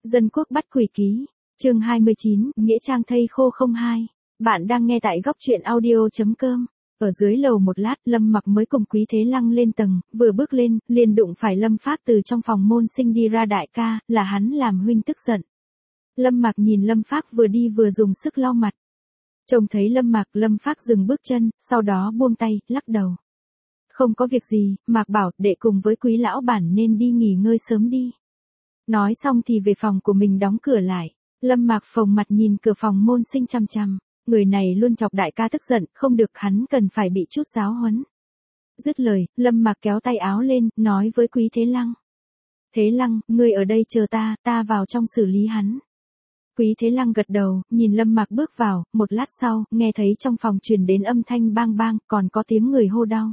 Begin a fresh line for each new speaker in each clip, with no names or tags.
Dân quốc bắt quỷ ký. Chương 29, nghĩa trang thây khô 02. Bạn đang nghe tại góc truyện audio.com. Ở dưới lầu một lát, Lâm Mặc mới cùng Quý Thế Lăng lên tầng, vừa bước lên, liền đụng phải Lâm Phác từ trong phòng môn sinh đi ra. Đại ca, là hắn làm huynh tức giận. Lâm Mặc nhìn Lâm Phác vừa đi vừa dùng sức lau mặt. Trông thấy Lâm Phác dừng bước chân, sau đó buông tay, lắc đầu. Không có việc gì, Mạc bảo, đệ cùng với Quý lão bản nên đi nghỉ ngơi sớm đi. Nói xong thì về phòng của mình đóng cửa lại. Lâm Mạc phồng mặt nhìn cửa phòng môn sinh chằm chằm. Người này luôn chọc đại ca tức giận, không được, hắn cần phải bị chút giáo huấn. Dứt lời, Lâm Mạc kéo tay áo lên, nói với Quý Thế Lăng. Thế Lăng, ngươi ở đây chờ ta vào trong xử lý hắn. Quý Thế Lăng gật đầu, nhìn Lâm Mạc bước vào, một lát sau, nghe thấy trong phòng truyền đến âm thanh bang bang, còn có tiếng người hô đau.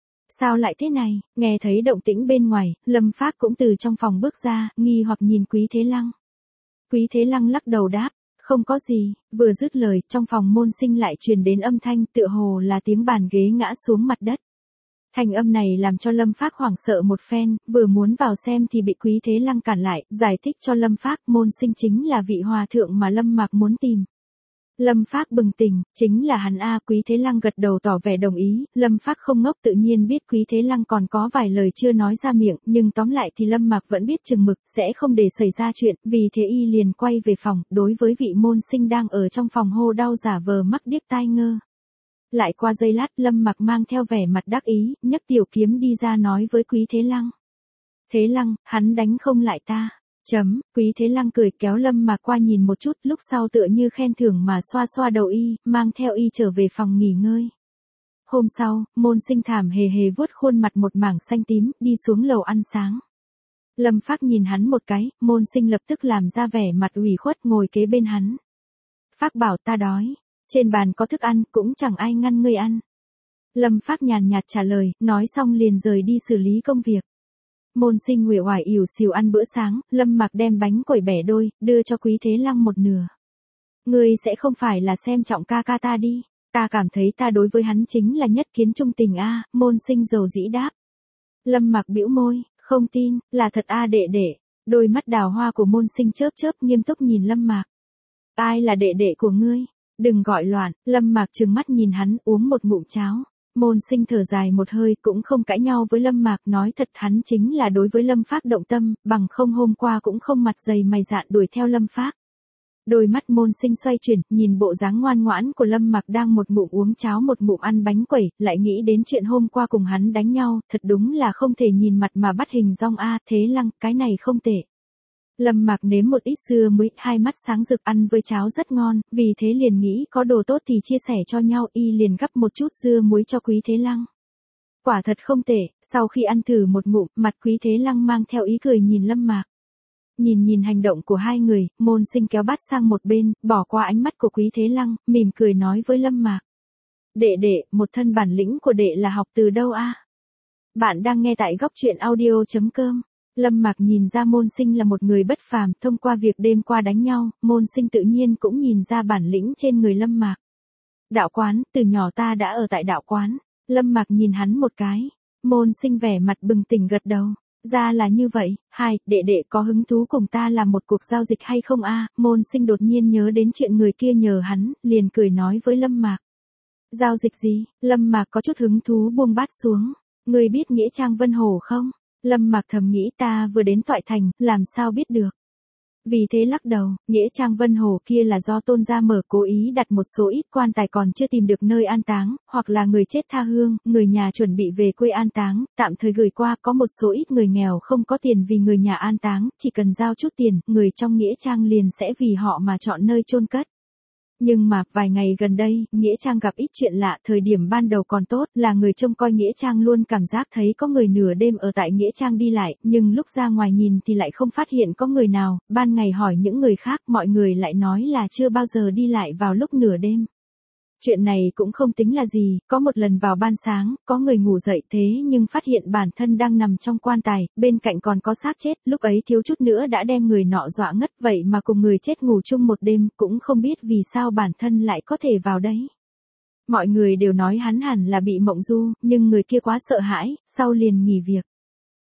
Sao lại thế này? Nghe thấy động tĩnh bên ngoài, Lâm Phác cũng từ trong phòng bước ra, nghi hoặc nhìn Quý Thế Lăng. Quý Thế Lăng lắc đầu đáp, không có gì. Vừa dứt lời, trong phòng môn sinh lại truyền đến âm thanh tựa hồ là tiếng bàn ghế ngã xuống mặt đất. Thanh âm này làm cho Lâm Phác hoảng sợ một phen, vừa muốn vào xem thì bị Quý Thế Lăng cản lại, giải thích cho Lâm Phác môn sinh chính là vị hòa thượng mà Lâm Mạc muốn tìm. Lâm Phác bừng tỉnh, chính là hắn a. Quý Thế Lăng gật đầu tỏ vẻ đồng ý. Lâm Phác không ngốc, tự nhiên biết Quý Thế Lăng còn có vài lời chưa nói ra miệng, nhưng tóm lại thì Lâm Mạc vẫn biết chừng mực, sẽ không để xảy ra chuyện, vì thế y liền quay về phòng, đối với vị môn sinh đang ở trong phòng hô đau giả vờ mắc điếc tai ngơ. Lại qua giây lát, Lâm Mạc mang theo vẻ mặt đắc ý, nhấc tiểu kiếm đi ra nói với Quý Thế Lăng. Thế Lăng, hắn đánh không lại ta. Quý Thế Lăng cười kéo Lâm Mạc qua nhìn một chút, lúc sau tựa như khen thưởng mà xoa xoa đầu y, mang theo y trở về phòng nghỉ ngơi. Hôm sau, môn sinh thảm hề hề vuốt khuôn mặt một mảng xanh tím, đi xuống lầu ăn sáng. Lâm Phác nhìn hắn một cái, môn sinh lập tức làm ra vẻ mặt ủy khuất ngồi kế bên hắn. Phác bảo ta đói, trên bàn có thức ăn, cũng chẳng ai ngăn ngươi ăn. Lâm Phác nhàn nhạt trả lời, nói xong liền rời đi xử lý công việc. Môn sinh uể oải ỉu xìu ăn bữa sáng, Lâm Mạc đem bánh quẩy bẻ đôi, đưa cho Quý Thế Lăng một nửa. Ngươi sẽ không phải là xem trọng ca ca ta đi, ta cảm thấy ta đối với hắn chính là nhất kiến trung tình a. Môn sinh dầu dĩ đáp. Lâm Mạc bĩu môi, không tin, là thật a đệ đệ. Đôi mắt đào hoa của môn sinh chớp chớp nghiêm túc nhìn Lâm Mạc. Ai là đệ đệ của ngươi? Đừng gọi loạn. Lâm Mạc trừng mắt nhìn hắn, uống một ngụm cháo. Môn sinh thở dài một hơi, cũng không cãi nhau với Lâm Mạc, nói thật hắn chính là đối với Lâm Phác động tâm, bằng không hôm qua cũng không mặt dày mày dạn đuổi theo Lâm Phác. Đôi mắt môn sinh xoay chuyển, nhìn bộ dáng ngoan ngoãn của Lâm Mạc đang một ngụm uống cháo một ngụm ăn bánh quẩy, lại nghĩ đến chuyện hôm qua cùng hắn đánh nhau, thật đúng là không thể nhìn mặt mà bắt hình dong a. Thế Lăng, cái này không tệ. Lâm Mạc nếm một ít dưa muối, hai mắt sáng rực, ăn với cháo rất ngon, vì thế liền nghĩ có đồ tốt thì chia sẻ cho nhau, y liền gắp một chút dưa muối cho Quý Thế Lăng. Quả thật không tệ. Sau khi ăn thử một ngụm, mặt Quý Thế Lăng mang theo ý cười nhìn Lâm Mạc. Nhìn hành động của hai người, môn sinh kéo bát sang một bên, bỏ qua ánh mắt của Quý Thế Lăng, mỉm cười nói với Lâm Mạc. Đệ, một thân bản lĩnh của đệ là học từ đâu a? Bạn đang nghe tại góc truyện audio.com. Lâm Mạc nhìn ra môn sinh là một người bất phàm, thông qua việc đêm qua đánh nhau, môn sinh tự nhiên cũng nhìn ra bản lĩnh trên người Lâm Mạc. Đạo quán, từ nhỏ ta đã ở tại đạo quán. Lâm Mạc nhìn hắn một cái. Môn sinh vẻ mặt bừng tỉnh gật đầu. Ra là như vậy. Đệ có hứng thú cùng ta làm một cuộc giao dịch hay không a? Môn sinh đột nhiên nhớ đến chuyện người kia nhờ hắn, liền cười nói với Lâm Mạc. Giao dịch gì? Lâm Mạc có chút hứng thú buông bát xuống. Ngươi biết nghĩa trang Vân Hồ không? Lâm Mạc thầm nghĩ, ta vừa đến Toại Thành, làm sao biết được. Vì thế lắc đầu, nghĩa trang Vân Hồ kia là do tôn gia mở, cố ý đặt một số ít quan tài còn chưa tìm được nơi an táng, hoặc là người chết tha hương, người nhà chuẩn bị về quê an táng, tạm thời gửi qua, có một số ít người nghèo không có tiền vì người nhà an táng, chỉ cần giao chút tiền, người trong nghĩa trang liền sẽ vì họ mà chọn nơi chôn cất. Nhưng mà, vài ngày gần đây, nghĩa trang gặp ít chuyện lạ, thời điểm ban đầu còn tốt, là người trông coi nghĩa trang luôn cảm giác thấy có người nửa đêm ở tại nghĩa trang đi lại, nhưng lúc ra ngoài nhìn thì lại không phát hiện có người nào, ban ngày hỏi những người khác, mọi người lại nói là chưa bao giờ đi lại vào lúc nửa đêm. Chuyện này cũng không tính là gì, có một lần vào ban sáng, có người ngủ dậy thế nhưng phát hiện bản thân đang nằm trong quan tài, bên cạnh còn có xác chết, lúc ấy thiếu chút nữa đã đem người nọ dọa ngất, vậy mà cùng người chết ngủ chung một đêm, cũng không biết vì sao bản thân lại có thể vào đấy. Mọi người đều nói hắn hẳn là bị mộng du, nhưng người kia quá sợ hãi, sau liền nghỉ việc.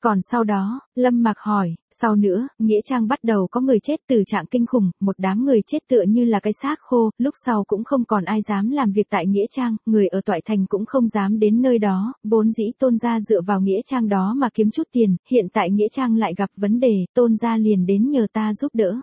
Còn sau đó, Lâm Mạc hỏi, sau nữa, nghĩa trang bắt đầu có người chết từ trạng kinh khủng, một đám người chết tựa như là cái xác khô, lúc sau cũng không còn ai dám làm việc tại nghĩa trang, người ở Toại Thành cũng không dám đến nơi đó, vốn dĩ Tôn gia dựa vào nghĩa trang đó mà kiếm chút tiền, hiện tại nghĩa trang lại gặp vấn đề, Tôn gia liền đến nhờ ta giúp đỡ.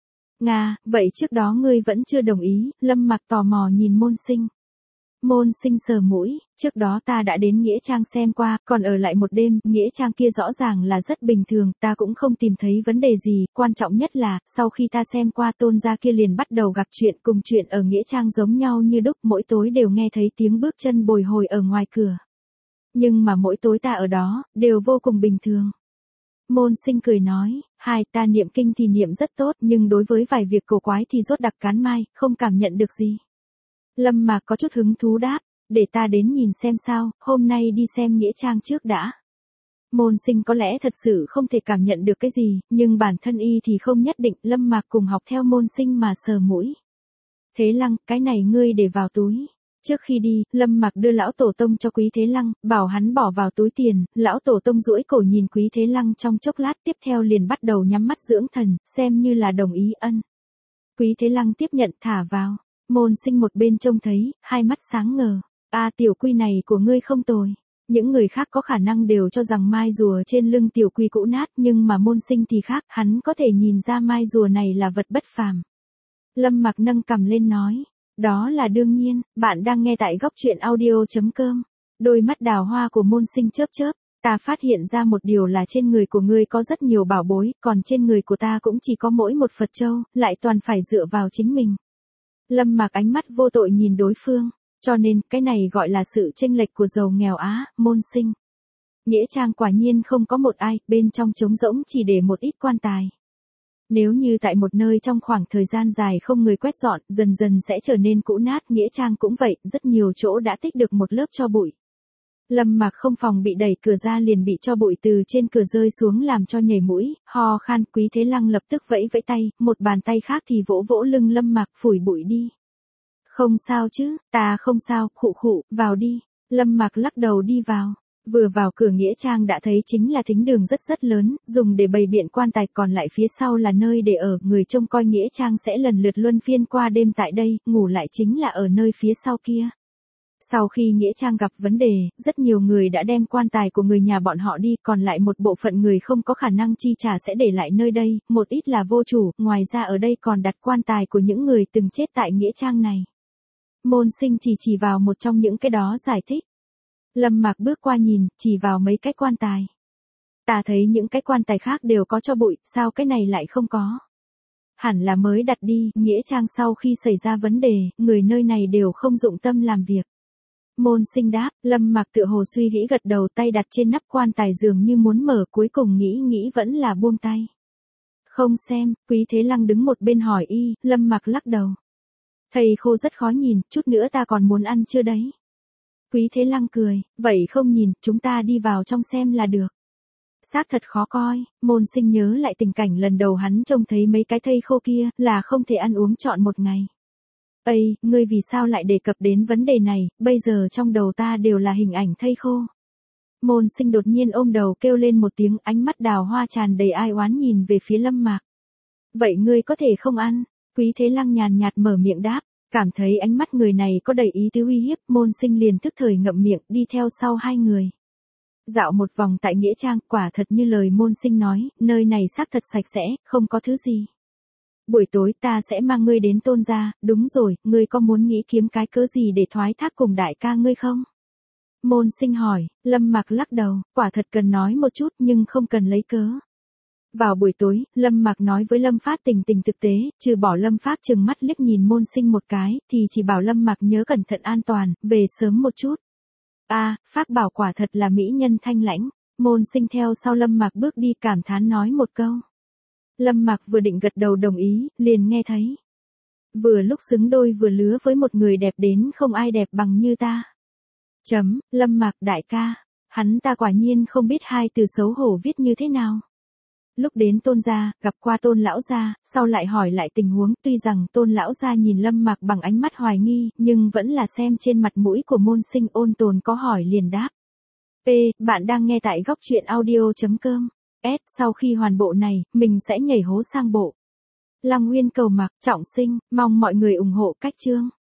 Nga, vậy trước đó ngươi vẫn chưa đồng ý, Lâm Mạc tò mò nhìn Môn Sinh. Môn Sinh sờ mũi, trước đó ta đã đến nghĩa trang xem qua, còn ở lại một đêm, nghĩa trang kia rõ ràng là rất bình thường, ta cũng không tìm thấy vấn đề gì, quan trọng nhất là, sau khi ta xem qua Tôn gia kia liền bắt đầu gặp chuyện, cùng chuyện ở nghĩa trang giống nhau như đúc, mỗi tối đều nghe thấy tiếng bước chân bồi hồi ở ngoài cửa. Nhưng mà mỗi tối ta ở đó, đều vô cùng bình thường. Môn Sinh cười nói, ta niệm kinh thì niệm rất tốt, nhưng đối với vài việc cổ quái thì rốt đặc cán mai, không cảm nhận được gì. Lâm Mạc có chút hứng thú đáp, để ta đến nhìn xem sao, hôm nay đi xem nghĩa trang trước đã. Môn Sinh có lẽ thật sự không thể cảm nhận được cái gì, nhưng bản thân y thì không nhất định, Lâm Mạc cùng học theo Môn Sinh mà sờ mũi. Thế Lăng, cái này ngươi để vào túi. Trước khi đi, Lâm Mạc đưa lão tổ tông cho Quý Thế Lăng, bảo hắn bỏ vào túi tiền, lão tổ tông duỗi cổ nhìn Quý Thế Lăng trong chốc lát, tiếp theo liền bắt đầu nhắm mắt dưỡng thần, xem như là đồng ý ân. Quý Thế Lăng tiếp nhận thả vào. Môn Sinh một bên trông thấy, hai mắt sáng ngờ. Tiểu quy này của ngươi không tồi. Những người khác có khả năng đều cho rằng mai rùa trên lưng tiểu quy cũ nát, nhưng mà Môn Sinh thì khác, hắn có thể nhìn ra mai rùa này là vật bất phàm. Lâm Mạc nâng cằm lên nói, đó là đương nhiên, bạn đang nghe tại góc truyện audio.com. Đôi mắt đào hoa của Môn Sinh chớp chớp, ta phát hiện ra một điều là trên người của ngươi có rất nhiều bảo bối, còn trên người của ta cũng chỉ có mỗi một Phật châu, lại toàn phải dựa vào chính mình. Lâm Mạc ánh mắt vô tội nhìn đối phương, cho nên, cái này gọi là sự chênh lệch của giàu nghèo á, Môn Sinh. Nghĩa trang quả nhiên không có một ai, bên trong trống rỗng chỉ để một ít quan tài. Nếu như tại một nơi trong khoảng thời gian dài không người quét dọn, dần dần sẽ trở nên cũ nát, nghĩa trang cũng vậy, rất nhiều chỗ đã tích được một lớp tro bụi. Lâm Mạc không phòng bị đẩy cửa ra liền bị tro bụi từ trên cửa rơi xuống làm cho nhảy mũi, ho khan, Quý Thế Lăng lập tức vẫy vẫy tay, một bàn tay khác thì vỗ vỗ lưng Lâm Mạc, phủi bụi đi. Không sao chứ, ta không sao, khụ khụ, vào đi. Lâm Mạc lắc đầu đi vào. Vừa vào cửa nghĩa trang đã thấy chính là thính đường rất lớn, dùng để bày biện quan tài, còn lại phía sau là nơi để ở, người trông coi nghĩa trang sẽ lần lượt luân phiên qua đêm tại đây, ngủ lại chính là ở nơi phía sau kia. Sau khi nghĩa trang gặp vấn đề, rất nhiều người đã đem quan tài của người nhà bọn họ đi, còn lại một bộ phận người không có khả năng chi trả sẽ để lại nơi đây, một ít là vô chủ, ngoài ra ở đây còn đặt quan tài của những người từng chết tại nghĩa trang này. Môn Sinh chỉ vào một trong những cái đó giải thích. Lâm Mạc bước qua nhìn, chỉ vào mấy cái quan tài. Ta thấy những cái quan tài khác đều có tro bụi, sao cái này lại không có? Hẳn là mới đặt đi, nghĩa trang sau khi xảy ra vấn đề, người nơi này đều không dụng tâm làm việc. Môn Sinh đáp, Lâm Mạc tựa hồ suy nghĩ gật đầu, tay đặt trên nắp quan tài dường như muốn mở, cuối cùng nghĩ vẫn là buông tay. Không xem, Quý Thế Lăng đứng một bên hỏi y, Lâm Mạc lắc đầu. Thầy khô rất khó nhìn, chút nữa ta còn muốn ăn chưa đấy. Quý Thế Lăng cười, vậy không nhìn, chúng ta đi vào trong xem là được. Xác thật khó coi, Môn Sinh nhớ lại tình cảnh lần đầu hắn trông thấy mấy cái thây khô kia, là không thể ăn uống trọn một ngày. Ngươi vì sao lại đề cập đến vấn đề này, bây giờ trong đầu ta đều là hình ảnh thây khô. Môn Sinh đột nhiên ôm đầu kêu lên một tiếng, ánh mắt đào hoa tràn đầy ai oán nhìn về phía Lâm Mạc. Vậy ngươi có thể không ăn? Quý Thế Lăng nhàn nhạt mở miệng đáp, cảm thấy ánh mắt người này có đầy ý tứ uy hiếp, Môn Sinh liền tức thời ngậm miệng, đi theo sau hai người. Dạo một vòng tại nghĩa trang, quả thật như lời Môn Sinh nói, nơi này xác thật sạch sẽ, không có thứ gì. Buổi tối ta sẽ mang ngươi đến Tôn gia, đúng rồi, ngươi có muốn nghĩ kiếm cái cớ gì để thoái thác cùng đại ca ngươi không? Môn Sinh hỏi, Lâm Mạc lắc đầu, quả thật cần nói một chút nhưng không cần lấy cớ. Vào buổi tối, Lâm Mạc nói với Lâm Phát tình thực tế, trừ bỏ Lâm Phát trừng mắt liếc nhìn Môn Sinh một cái, thì chỉ bảo Lâm Mạc nhớ cẩn thận an toàn, về sớm một chút. Phát bảo quả thật là mỹ nhân thanh lãnh. Môn Sinh theo sau Lâm Mạc bước đi cảm thán nói một câu. Lâm Mạc vừa định gật đầu đồng ý, liền nghe thấy. Vừa lúc xứng đôi vừa lứa với một người đẹp đến không ai đẹp bằng như ta. Lâm Mạc đại ca. Hắn ta quả nhiên không biết hai từ xấu hổ viết như thế nào. Lúc đến Tôn gia, gặp qua Tôn lão gia, sau lại hỏi lại tình huống, tuy rằng Tôn lão gia nhìn Lâm Mạc bằng ánh mắt hoài nghi, nhưng vẫn là xem trên mặt mũi của Môn Sinh ôn tồn có hỏi liền đáp. P. Bạn đang nghe tại góc truyện audio.com. S. Sau khi hoàn bộ này, mình sẽ nhảy hố sang bộ. Lăng Nguyên cầu mặc, trọng sinh, mong mọi người ủng hộ cách chương.